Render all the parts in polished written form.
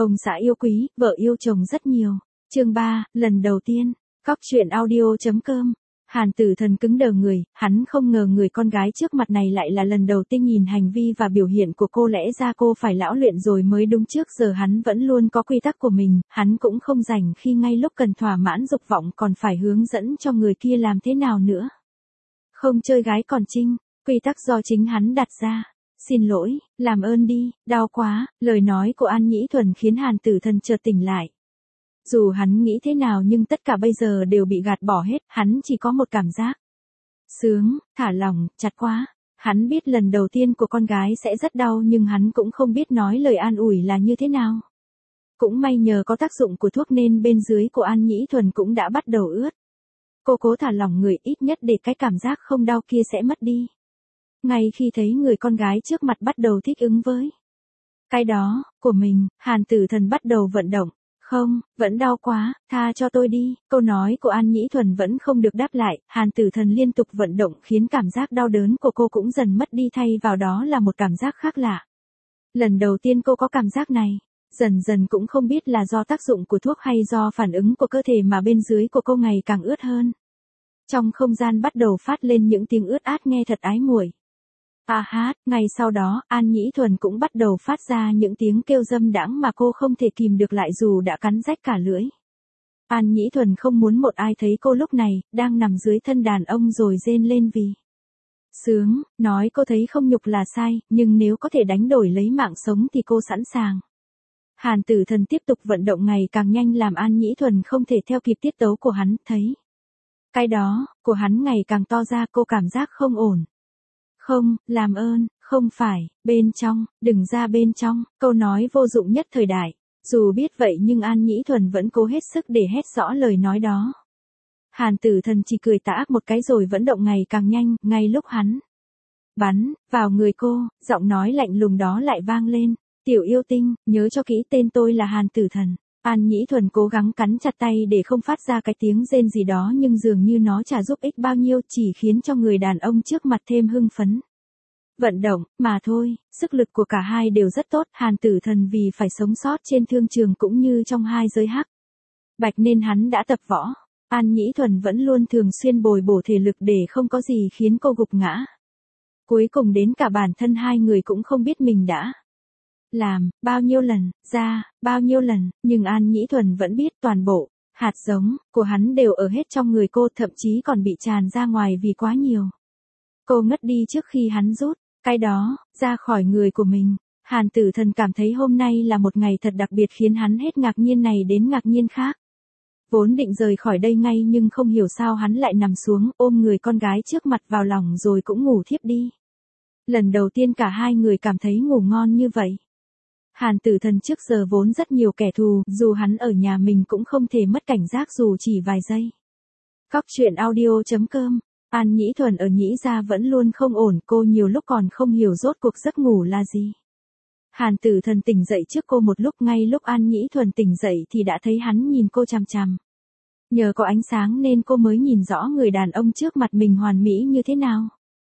Ông xã yêu quý, vợ yêu chồng rất nhiều. Chương 3, lần đầu tiên. Cóc truyện audio.com. Hàn Tử Thần cứng đờ người, hắn không ngờ người con gái trước mặt này lại là lần đầu tiên nhìn hành vi và biểu hiện của cô, lẽ ra cô phải lão luyện rồi mới đúng, trước giờ hắn vẫn luôn có quy tắc của mình, hắn cũng không rảnh khi ngay lúc cần thỏa mãn dục vọng còn phải hướng dẫn cho người kia làm thế nào nữa. Không chơi gái còn trinh, quy tắc do chính hắn đặt ra. Xin lỗi, làm ơn đi, đau quá, lời nói của An Nhĩ Thuần khiến Hàn Tử Thần chợt tỉnh lại. Dù hắn nghĩ thế nào nhưng tất cả bây giờ đều bị gạt bỏ hết, hắn chỉ có một cảm giác sướng, thả lỏng, chặt quá. Hắn biết lần đầu tiên của con gái sẽ rất đau nhưng hắn cũng không biết nói lời an ủi là như thế nào. Cũng may nhờ có tác dụng của thuốc nên bên dưới của An Nhĩ Thuần cũng đã bắt đầu ướt. Cô cố thả lỏng người ít nhất để cái cảm giác không đau kia sẽ mất đi. Ngay khi thấy người con gái trước mặt bắt đầu thích ứng với cái đó của mình, Hàn Tử Thần bắt đầu vận động. Không, vẫn đau quá, tha cho tôi đi. Câu nói của An Nhĩ Thuần vẫn không được đáp lại, Hàn Tử Thần liên tục vận động khiến cảm giác đau đớn của cô cũng dần mất đi, thay vào đó là một cảm giác khác lạ. Lần đầu tiên cô có cảm giác này, dần dần cũng không biết là do tác dụng của thuốc hay do phản ứng của cơ thể mà bên dưới của cô ngày càng ướt hơn. Trong không gian bắt đầu phát lên những tiếng ướt át nghe thật ái muội. Ngay sau đó, An Nhĩ Thuần cũng bắt đầu phát ra những tiếng kêu dâm đãng mà cô không thể kìm được lại dù đã cắn rách cả lưỡi. An Nhĩ Thuần không muốn một ai thấy cô lúc này, đang nằm dưới thân đàn ông rồi rên lên vì sướng, nói cô thấy không nhục là sai, nhưng nếu có thể đánh đổi lấy mạng sống thì cô sẵn sàng. Hàn Tử Thần tiếp tục vận động ngày càng nhanh làm An Nhĩ Thuần không thể theo kịp tiết tấu của hắn, thấy cái đó của hắn ngày càng to ra, cô cảm giác không ổn. Không, làm ơn, không phải, bên trong, đừng ra bên trong, câu nói vô dụng nhất thời đại. Dù biết vậy nhưng An Nhĩ Thuần vẫn cố hết sức để hét rõ lời nói đó. Hàn Tử Thần chỉ cười tà ác một cái rồi vận động ngày càng nhanh, ngay lúc hắn bắn vào người cô, giọng nói lạnh lùng đó lại vang lên. Tiểu yêu tinh, nhớ cho kỹ tên tôi là Hàn Tử Thần. An Nhĩ Thuần cố gắng cắn chặt tay để không phát ra cái tiếng rên gì đó nhưng dường như nó chả giúp ích bao nhiêu, chỉ khiến cho người đàn ông trước mặt thêm hưng phấn. Vận động, mà thôi, sức lực của cả hai đều rất tốt, Hàn Tử Thần vì phải sống sót trên thương trường cũng như trong hai giới hắc bạch nên hắn đã tập võ. An Nhĩ Thuần vẫn luôn thường xuyên bồi bổ thể lực để không có gì khiến cô gục ngã. Cuối cùng đến cả bản thân hai người cũng không biết mình đã làm bao nhiêu lần, ra bao nhiêu lần, nhưng An Nhĩ Thuần vẫn biết toàn bộ hạt giống của hắn đều ở hết trong người cô, thậm chí còn bị tràn ra ngoài vì quá nhiều. Cô ngất đi trước khi hắn rút cái đó ra khỏi người của mình. Hàn Tử Thần cảm thấy hôm nay là một ngày thật đặc biệt, khiến hắn hết ngạc nhiên này đến ngạc nhiên khác. Vốn định rời khỏi đây ngay nhưng không hiểu sao hắn lại nằm xuống ôm người con gái trước mặt vào lòng rồi cũng ngủ thiếp đi. Lần đầu tiên cả hai người cảm thấy ngủ ngon như vậy. Hàn Tử Thần trước giờ vốn rất nhiều kẻ thù, dù hắn ở nhà mình cũng không thể mất cảnh giác dù chỉ vài giây. Cóc truyện audio.com. An Nhĩ Thuần ở Nhĩ gia vẫn luôn không ổn, cô nhiều lúc còn không hiểu rốt cuộc giấc ngủ là gì. Hàn Tử Thần tỉnh dậy trước cô một lúc, ngay lúc An Nhĩ Thuần tỉnh dậy thì đã thấy hắn nhìn cô chằm chằm. Nhờ có ánh sáng nên cô mới nhìn rõ người đàn ông trước mặt mình hoàn mỹ như thế nào.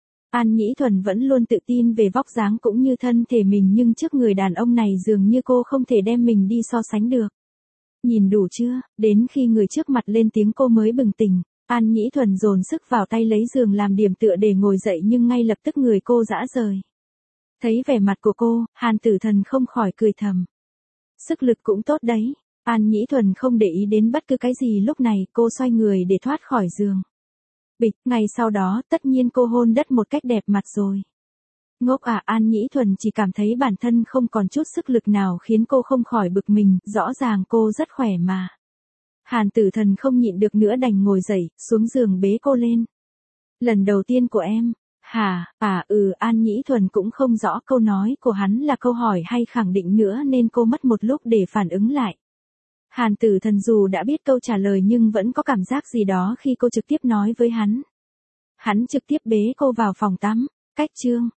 An Nhĩ Thuần vẫn luôn tự tin về vóc dáng cũng như thân thể mình nhưng trước người đàn ông này dường như cô không thể đem mình đi so sánh được. Nhìn đủ chưa? Đến khi người trước mặt lên tiếng cô mới bừng tỉnh. An Nhĩ Thuần dồn sức vào tay lấy giường làm điểm tựa để ngồi dậy nhưng ngay lập tức người cô rã rời. Thấy vẻ mặt của cô, Hàn Tử Thần không khỏi cười thầm. Sức lực cũng tốt đấy. An Nhĩ Thuần không để ý đến bất cứ cái gì lúc này, cô xoay người để thoát khỏi giường. Bịch, ngay sau đó, tất nhiên cô hôn đất một cách đẹp mặt rồi. Ngốc à, An Nhĩ Thuần chỉ cảm thấy bản thân không còn chút sức lực nào khiến cô không khỏi bực mình, rõ ràng cô rất khỏe mà. Hàn Tử Thần không nhịn được nữa đành ngồi dậy, xuống giường bế cô lên. Lần đầu tiên của em. Hả, An Nhĩ Thuần cũng không rõ câu nói của hắn là câu hỏi hay khẳng định nữa nên cô mất một lúc để phản ứng lại. Hàn Tử Thần dù đã biết câu trả lời nhưng vẫn có cảm giác gì đó khi cô trực tiếp nói với hắn. Hắn trực tiếp bế cô vào phòng tắm. Cách chương